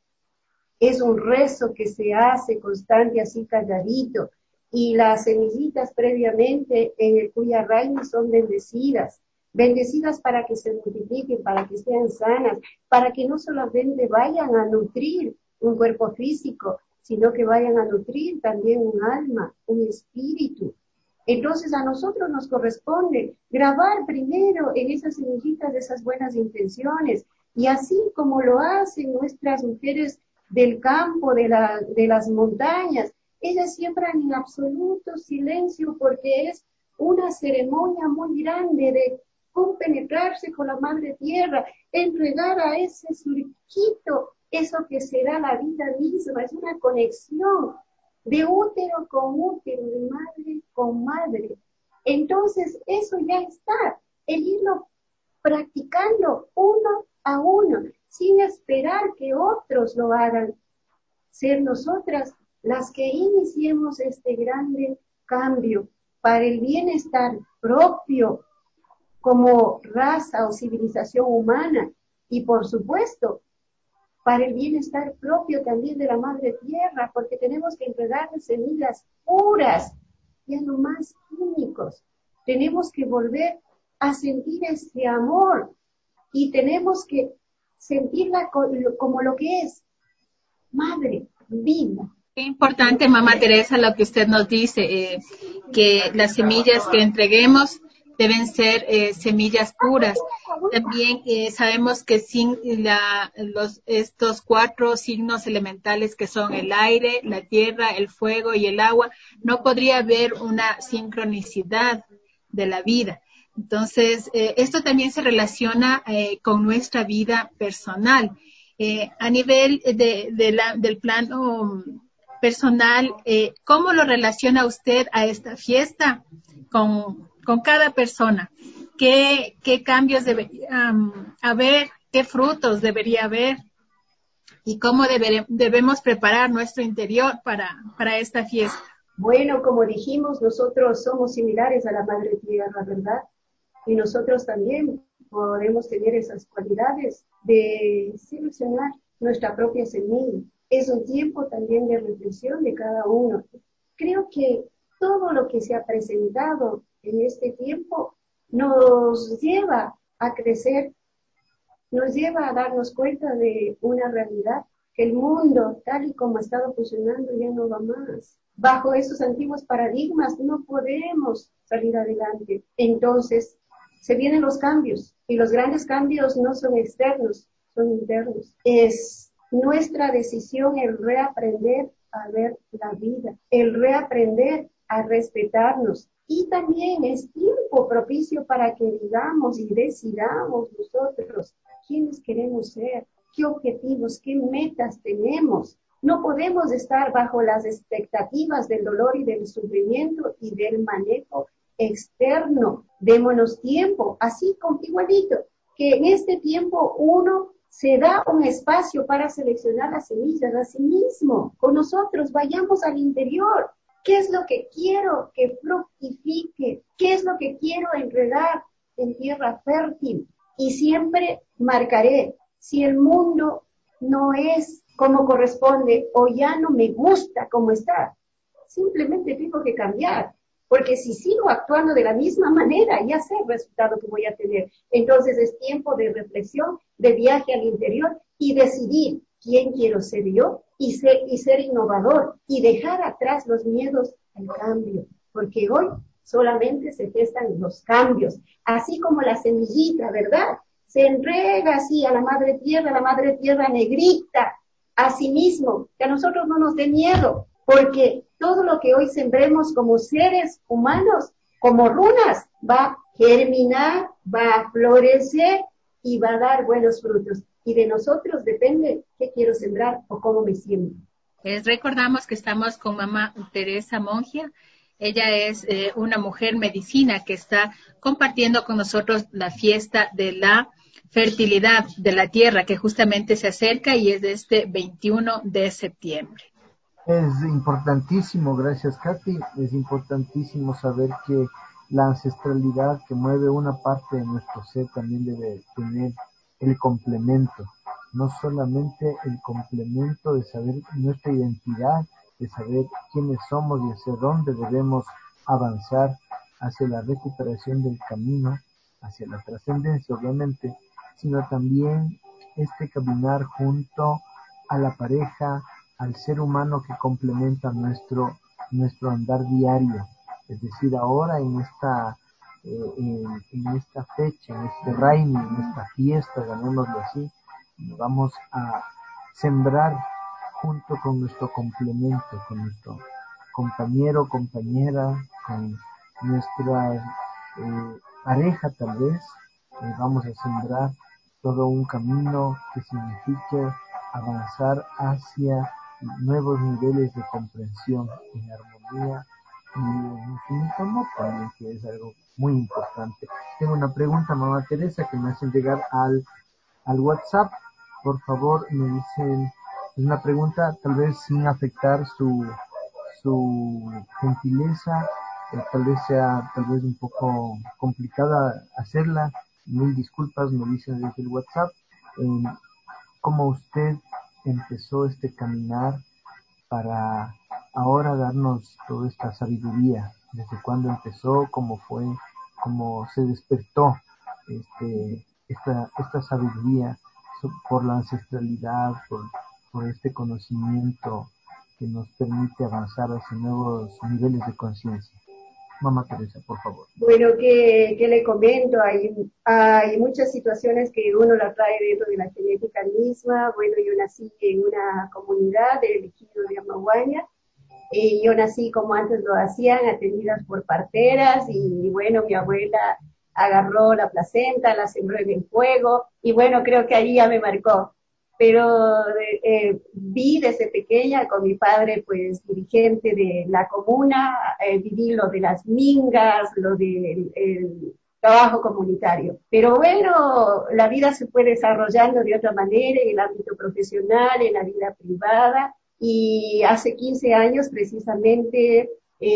Es un rezo que se hace constante, así calladito, y las semillitas previamente en el Cuyarraini son bendecidas, bendecidas para que se multipliquen, para que sean sanas, para que no solamente vayan a nutrir un cuerpo físico, sino que vayan a nutrir también un alma, un espíritu. Entonces a nosotros nos corresponde grabar primero en esas semillitas de esas buenas intenciones, y así como lo hacen nuestras mujeres del campo, de, la, de las montañas, ellas siembran en absoluto silencio porque es una ceremonia muy grande de compenetrarse con la madre tierra, entregar a ese surquito eso que será la vida misma, es una conexión de útero con útero, de madre con madre. Entonces, eso ya está, el irlo practicando uno a uno, sin esperar que otros lo hagan, ser nosotras las que iniciemos este grande cambio para el bienestar propio como raza o civilización humana y, por supuesto, para el bienestar propio también de la madre tierra, porque tenemos que entregar semillas puras, ya no más químicos. Tenemos que volver a sentir ese amor y tenemos que sentirla como lo que es, madre, vida. Qué importante, mamá Teresa, lo que usted nos dice, eh, que las semillas que entreguemos deben ser eh, semillas puras. También eh, sabemos que sin la, los, estos cuatro signos elementales que son el aire, la tierra, el fuego y el agua, no podría haber una sincronicidad de la vida. Entonces, eh, esto también se relaciona eh, con nuestra vida personal. Eh, a nivel de, de la, del plano personal, eh, ¿cómo lo relaciona usted a esta fiesta con, con cada persona? ¿Qué, qué cambios debería um, haber? ¿Qué frutos debería haber? ¿Y cómo debe, debemos preparar nuestro interior para, para esta fiesta? Bueno, como dijimos, nosotros somos similares a la Madre Tierra, ¿verdad? Y nosotros también podemos tener esas cualidades de seleccionar nuestra propia semilla. Es un tiempo también de reflexión de cada uno. Creo que todo lo que se ha presentado en este tiempo nos lleva a crecer, nos lleva a darnos cuenta de una realidad, que el mundo, tal y como ha estado funcionando, ya no va más. Bajo esos antiguos paradigmas no podemos salir adelante. Entonces, se vienen los cambios, y los grandes cambios no son externos, son internos. Es nuestra decisión el reaprender a ver la vida, el reaprender a respetarnos. Y también es tiempo propicio para que digamos y decidamos nosotros quiénes queremos ser, qué objetivos, qué metas tenemos. No podemos estar bajo las expectativas del dolor y del sufrimiento y del manejo externo. Démonos tiempo, así como igualito, que en este tiempo uno se da un espacio para seleccionar las semillas a sí mismo. Con nosotros vayamos al interior. ¿Qué es lo que quiero que fructifique? ¿Qué es lo que quiero entregar en tierra fértil? y siempre marcaré, si el mundo no es como corresponde o ya no me gusta como está, simplemente tengo que cambiar, porque si sigo actuando de la misma manera, ya sé el resultado que voy a tener. Entonces es tiempo de reflexión, de viaje al interior y decidir quién quiero ser yo y ser, y ser innovador y dejar atrás los miedos al cambio, porque hoy solamente se gestan los cambios, así como la semillita, ¿verdad? Se entrega así a la madre tierra, la madre tierra negrita, a sí mismo, que a nosotros no nos dé miedo, porque todo lo que hoy sembremos como seres humanos, como runas, va a germinar, va a florecer y va a dar buenos frutos. Y de nosotros depende qué quiero sembrar o cómo me siento. Les recordamos que estamos con mamá Teresa Mongia. Ella es eh, una mujer medicina que está compartiendo con nosotros la fiesta de la fertilidad de la tierra, que justamente se acerca y es de este veintiuno de septiembre. Es importantísimo, gracias Katy, es importantísimo saber que la ancestralidad que mueve una parte de nuestro ser también debe tener el complemento, no solamente el complemento de saber nuestra identidad, de saber quiénes somos y hacia dónde debemos avanzar hacia la recuperación del camino, hacia la trascendencia obviamente, sino también este caminar junto a la pareja, al ser humano que complementa nuestro, nuestro andar diario. Es decir, ahora en esta, eh, en, en esta fecha, en este Raimi, en esta fiesta, llamémoslo así, vamos a sembrar junto con nuestro complemento, con nuestro compañero, compañera, con nuestra eh, pareja tal vez, eh, vamos a sembrar todo un camino que signifique avanzar hacia nuevos niveles de comprensión en armonía y en infinito amor también, que es algo muy importante. Tengo una pregunta, mamá Teresa, que me hacen llegar al, al WhatsApp. Por favor, me dicen, es una pregunta tal vez sin afectar su, su gentileza, eh, tal vez sea tal vez un poco complicada hacerla. Mil disculpas, me dicen desde el WhatsApp. Eh, ¿Cómo usted empezó este caminar para ahora darnos toda esta sabiduría? ¿Desde cuándo empezó? ¿Cómo fue? ¿Cómo se despertó este, esta, esta sabiduría por la ancestralidad, por, por este conocimiento que nos permite avanzar hacia nuevos niveles de conciencia? Mamá Teresa, por favor. Bueno, ¿qué, qué le comento? Hay, hay muchas situaciones que uno la trae dentro de la genética misma. Bueno, yo nací en una comunidad del ejido de Amaguaña. Eh, yo nací como antes lo hacían, atendidas por parteras, y bueno, mi abuela agarró la placenta, la sembró en el fuego, y bueno, creo que ahí ya me marcó. Pero eh, vi desde pequeña con mi padre, pues dirigente de la comuna, eh, viví lo de las mingas, lo del el trabajo comunitario. Pero bueno, la vida se fue desarrollando de otra manera en el ámbito profesional, en la vida privada, y hace quince años precisamente,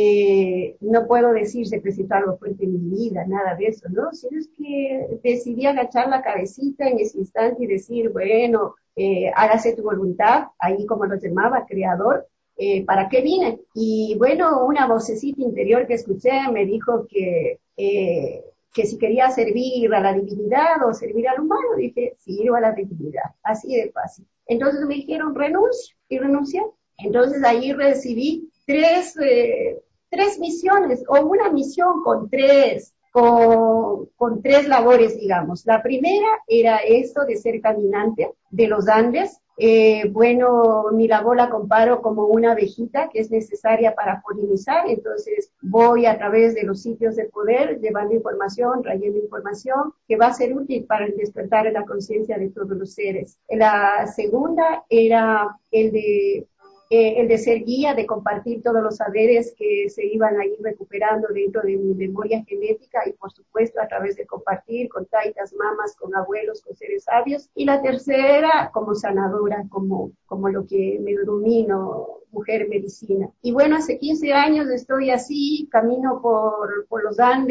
eh, no puedo decir se presentó algo fuerte en mi vida, nada de eso, ¿no? Sino es que decidí agachar la cabecita en ese instante y decir, bueno, eh, hágase tu voluntad, ahí como lo llamaba, creador, eh, ¿para qué vine? Y bueno, una vocecita interior que escuché me dijo que, eh, que si quería servir a la divinidad o servir al humano. Dije, sirvo a la divinidad, así de fácil. Entonces me dijeron, renuncio, y renuncié. Entonces ahí recibí tres, eh, tres misiones, o una misión con tres, con, con tres labores, digamos. La primera era esto de ser caminante de los Andes. Eh, bueno, mi labor la comparo como una abejita que es necesaria para polinizar, entonces voy a través de los sitios de poder llevando información, trayendo información que va a ser útil para el despertar de la conciencia de todos los seres. La segunda era el de Eh, el de ser guía, de compartir todos los saberes que se iban a ir recuperando dentro de mi memoria genética, y por supuesto a través de compartir con taitas, mamas, con abuelos, con seres sabios. Y la tercera como sanadora, como, como lo que me denomino mujer medicina. Y bueno, hace quince años estoy así, camino por, por los Andes,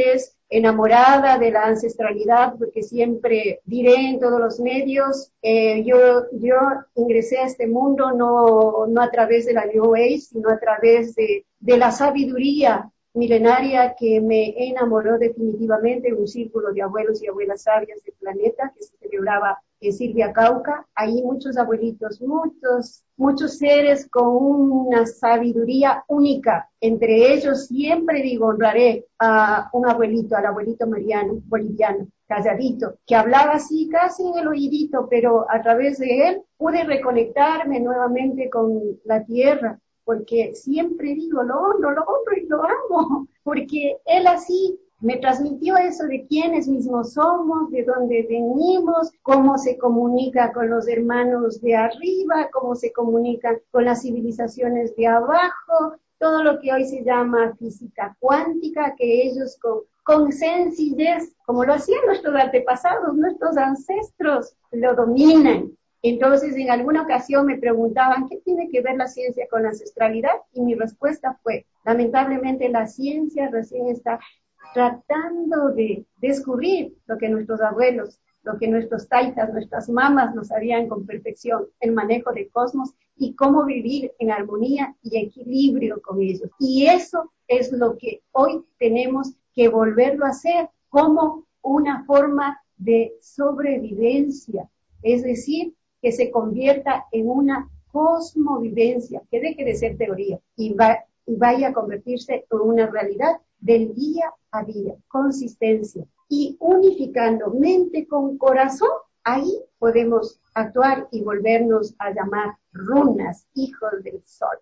enamorada de la ancestralidad, porque siempre diré en todos los medios, eh, yo, yo ingresé a este mundo no, no a través de la New Age, sino a través de, de la sabiduría milenaria que me enamoró definitivamente en un círculo de abuelos y abuelas sabias del planeta que se celebraba en Silvia Cauca. Ahí muchos abuelitos, muchos, muchos seres con una sabiduría única. Entre ellos siempre digo, honraré a un abuelito, al abuelito Mariano, boliviano, calladito, que hablaba así casi en el oídito, pero a través de él pude reconectarme nuevamente con la tierra, porque siempre digo, lo honro, lo honro y lo amo, porque él así me transmitió eso de quiénes mismos somos, de dónde venimos, cómo se comunica con los hermanos de arriba, cómo se comunica con las civilizaciones de abajo, todo lo que hoy se llama física cuántica, que ellos con, con sencillez, como lo hacían nuestros antepasados, nuestros ancestros, lo dominan. Entonces, en alguna ocasión me preguntaban, ¿qué tiene que ver la ciencia con la ancestralidad? Y mi respuesta fue, lamentablemente la ciencia recién está tratando de descubrir lo que nuestros abuelos, lo que nuestros taitas, nuestras mamás nos sabían con perfección, el manejo del cosmos y cómo vivir en armonía y equilibrio con ellos. Y eso es lo que hoy tenemos que volverlo a hacer como una forma de sobrevivencia, es decir, que se convierta en una cosmovivencia, que deje de ser teoría y, va, y vaya a convertirse en una realidad del día a día, consistencia. Y unificando mente con corazón, ahí podemos actuar y volvernos a llamar runas, hijos del sol.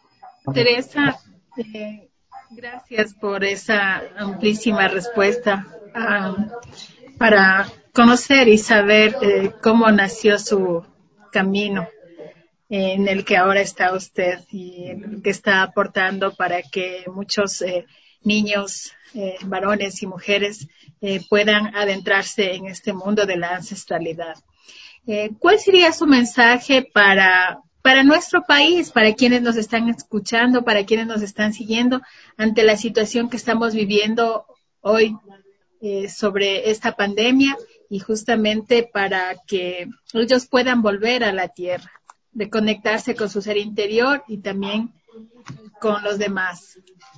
Teresa, eh, gracias por esa amplísima respuesta um, para conocer y saber eh, cómo nació su camino eh, en el que ahora está usted y el que está aportando para que muchos eh, niños, eh, varones y mujeres eh, puedan adentrarse en este mundo de la ancestralidad. Eh, ¿Cuál sería su mensaje para, para nuestro país, para quienes nos están escuchando, para quienes nos están siguiendo ante la situación que estamos viviendo hoy eh, sobre esta pandemia y justamente para que ellos puedan volver a la tierra, de conectarse con su ser interior y también con los demás?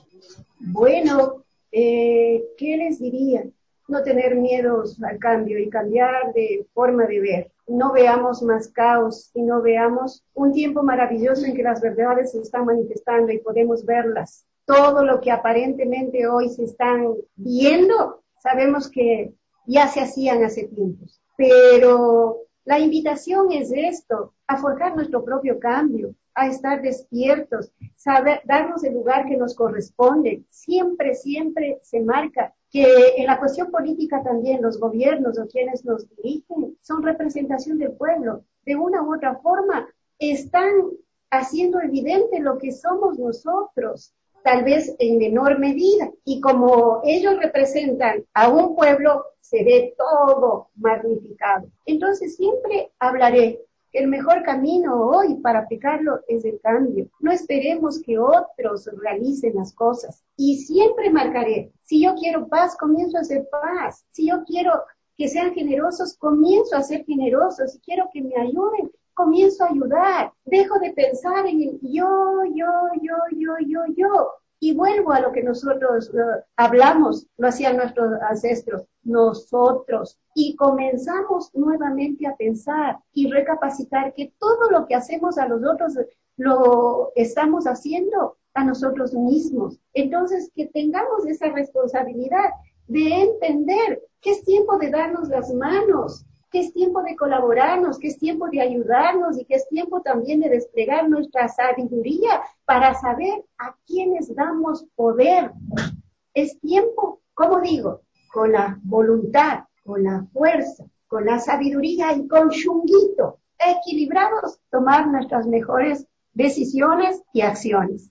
Bueno, eh, ¿qué les diría? No tener miedos al cambio y cambiar de forma de ver. No veamos más caos y no veamos un tiempo maravilloso en que las verdades se están manifestando y podemos verlas. Todo lo que aparentemente hoy se están viendo, sabemos que ya se hacían hace tiempos. Pero la invitación es esto, a forjar nuestro propio cambio, a estar despiertos, saber, darnos el lugar que nos corresponde. Siempre, siempre se marca que en la cuestión política también los gobiernos o quienes nos dirigen son representación del pueblo. De una u otra forma están haciendo evidente lo que somos nosotros, tal vez en menor medida. Y como ellos representan a un pueblo, se ve todo magnificado. Entonces siempre hablaré. El mejor camino hoy para aplicarlo es el cambio. No esperemos que otros realicen las cosas. Y siempre marcaré, si yo quiero paz, comienzo a hacer paz. Si yo quiero que sean generosos, comienzo a ser generoso. Si quiero que me ayuden, comienzo a ayudar. Dejo de pensar en el yo, yo, yo, yo, yo, yo. Y vuelvo a lo que nosotros uh, hablamos, lo hacían nuestros ancestros, nosotros. Y comenzamos nuevamente a pensar y recapacitar que todo lo que hacemos a los otros lo estamos haciendo a nosotros mismos. Entonces, que tengamos esa responsabilidad de entender que es tiempo de darnos las manos, que es tiempo de colaborarnos, que es tiempo de ayudarnos y que es tiempo también de desplegar nuestra sabiduría para saber a quiénes damos poder. Es tiempo, como digo, con la voluntad, con la fuerza, con la sabiduría y con chunguito, equilibrados, tomar nuestras mejores decisiones y acciones.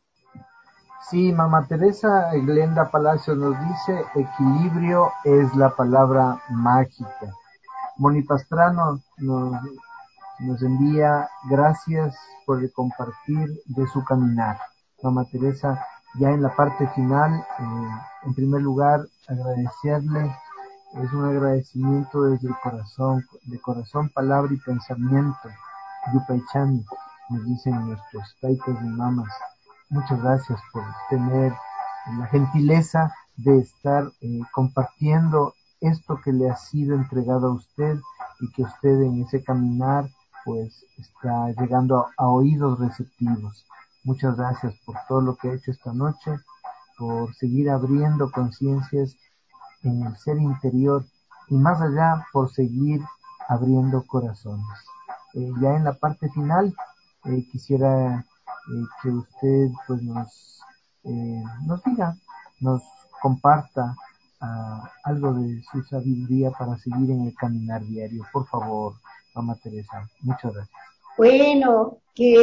Sí, mamá Teresa, Glenda Palacio nos dice, equilibrio es la palabra mágica. Moni Pastrano nos, nos envía gracias por el compartir de su caminar. Mamá Teresa, Ya en la parte final, eh, en primer lugar, agradecerle, es un agradecimiento desde el corazón, de corazón, palabra y pensamiento. Yupaychani, nos dicen nuestros taitas y mamas. Muchas gracias por tener la gentileza de estar eh, compartiendo esto que le ha sido entregado a usted y que usted en ese caminar pues está llegando a, a oídos receptivos. Muchas gracias por todo lo que ha hecho esta noche, por seguir abriendo conciencias en el ser interior y más allá por seguir abriendo corazones. Eh, ya en la parte final eh, quisiera eh, que usted pues nos, eh, nos diga, nos comparta uh, algo de su sabiduría para seguir en el caminar diario. Por favor, mamá Teresa, muchas gracias. Bueno,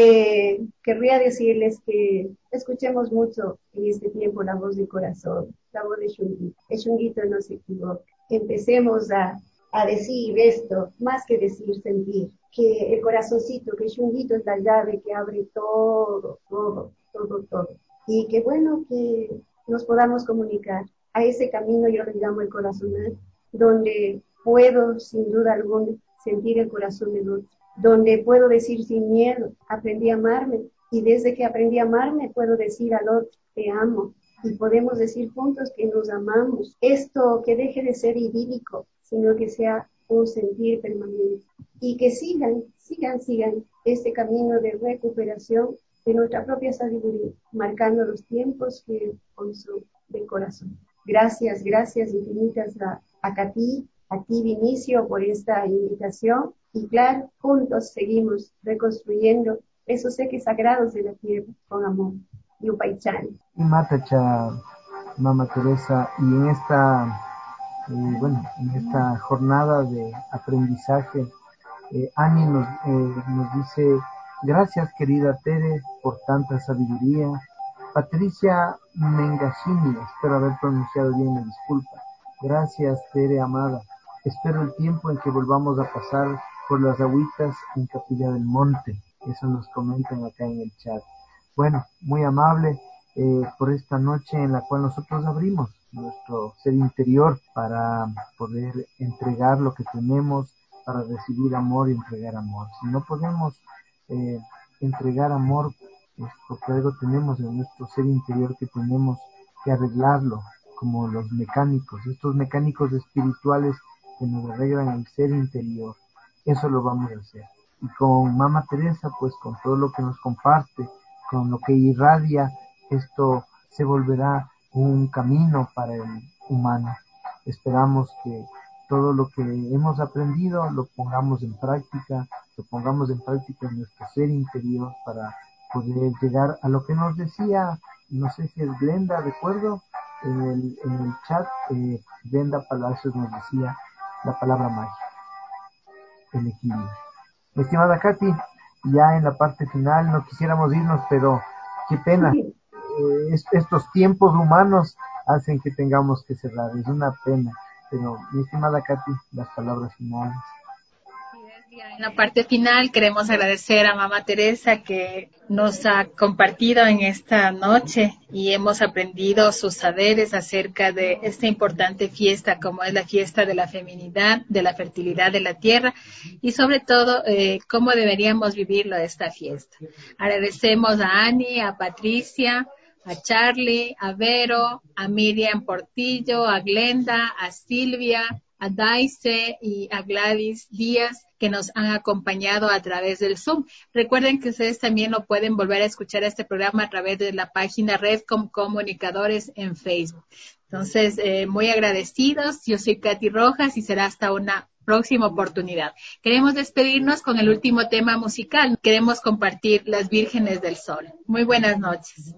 que querría decirles que escuchemos mucho en este tiempo la voz del corazón, la voz de Shunguito. El Shunguito no se equivoca. Empecemos a, a decir esto, más que decir, sentir, que el corazoncito, que Shunguito es la llave que abre todo, todo, todo, todo. Y que bueno, que nos podamos comunicar. A ese camino yo le llamo el corazonal, donde puedo, sin duda alguna, sentir el corazón del otro, donde puedo decir sin miedo, aprendí a amarme, y desde que aprendí a amarme puedo decir al otro, te amo, y podemos decir juntos que nos amamos. Esto que deje de ser idílico, sino que sea un sentir permanente, y que sigan, sigan, sigan este camino de recuperación de nuestra propia sabiduría, marcando los tiempos que hoy son del corazón. Gracias, gracias infinitas a, a Katy, a ti Vinicio por esta invitación. Y claro, juntos seguimos reconstruyendo esos ejes sagrados de la tierra con amor. Yupaychani. Y Matacha, mamá Teresa, y en esta, eh, bueno, en esta jornada de aprendizaje, eh, Ani nos, eh, nos dice, gracias querida Tere por tanta sabiduría. Patricia Mengashini, espero haber pronunciado bien, me disculpa. Gracias Tere amada. Espero el tiempo en que volvamos a pasar por las agüitas en Capilla del Monte. Eso nos comentan acá en el chat. Bueno, muy amable eh, por esta noche en la cual nosotros abrimos nuestro ser interior para poder entregar lo que tenemos, para recibir amor y entregar amor. Si no podemos eh, entregar amor, es porque algo tenemos en nuestro ser interior que tenemos que arreglarlo, como los mecánicos, estos mecánicos espirituales que nos arreglan el ser interior. Eso lo vamos a hacer. Y con Mamá Teresa, pues con todo lo que nos comparte, con lo que irradia, esto se volverá un camino para el humano. Esperamos que todo lo que hemos aprendido lo pongamos en práctica, lo pongamos en práctica en nuestro ser interior para poder llegar a lo que nos decía, no sé si es Glenda, recuerdo, en el, en el chat, eh, Glenda Palacios nos decía la palabra mágica, el equilibrio. Mi estimada Katy, ya en la parte final no quisiéramos irnos, pero qué pena, eh, es, estos tiempos humanos hacen que tengamos que cerrar, es una pena, pero mi estimada Katy, las palabras finales. En la parte final queremos agradecer a Mamá Teresa que nos ha compartido en esta noche y hemos aprendido sus saberes acerca de esta importante fiesta como es la fiesta de la feminidad, de la fertilidad de la tierra y sobre todo eh, cómo deberíamos vivirlo esta fiesta. Agradecemos a Ani, a Patricia, a Charlie, a Vero, a Miriam Portillo, a Glenda, a Silvia, a Daisy y a Gladys Díaz que nos han acompañado a través del Zoom. Recuerden que ustedes también lo pueden volver a escuchar este programa a través de la página Redcom Comunicadores en Facebook. Entonces, eh, muy agradecidos. Yo soy Katy Rojas y será hasta una próxima oportunidad. Queremos despedirnos con el último tema musical. Queremos compartir Las Vírgenes del Sol. Muy buenas noches.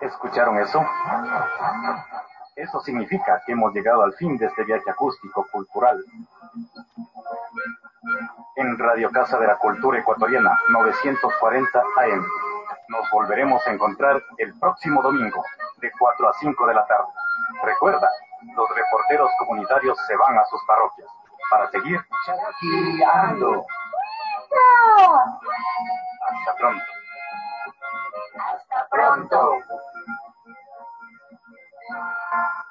¿Escucharon eso? Eso significa que hemos llegado al fin de este viaje acústico cultural. En Radio Casa de la Cultura Ecuatoriana, novecientos cuarenta A M. Nos volveremos a encontrar el próximo domingo, de cuatro a cinco de la tarde. Recuerda, los reporteros comunitarios se van a sus parroquias para seguir chateando. ¡No! Hasta pronto. Hasta pronto.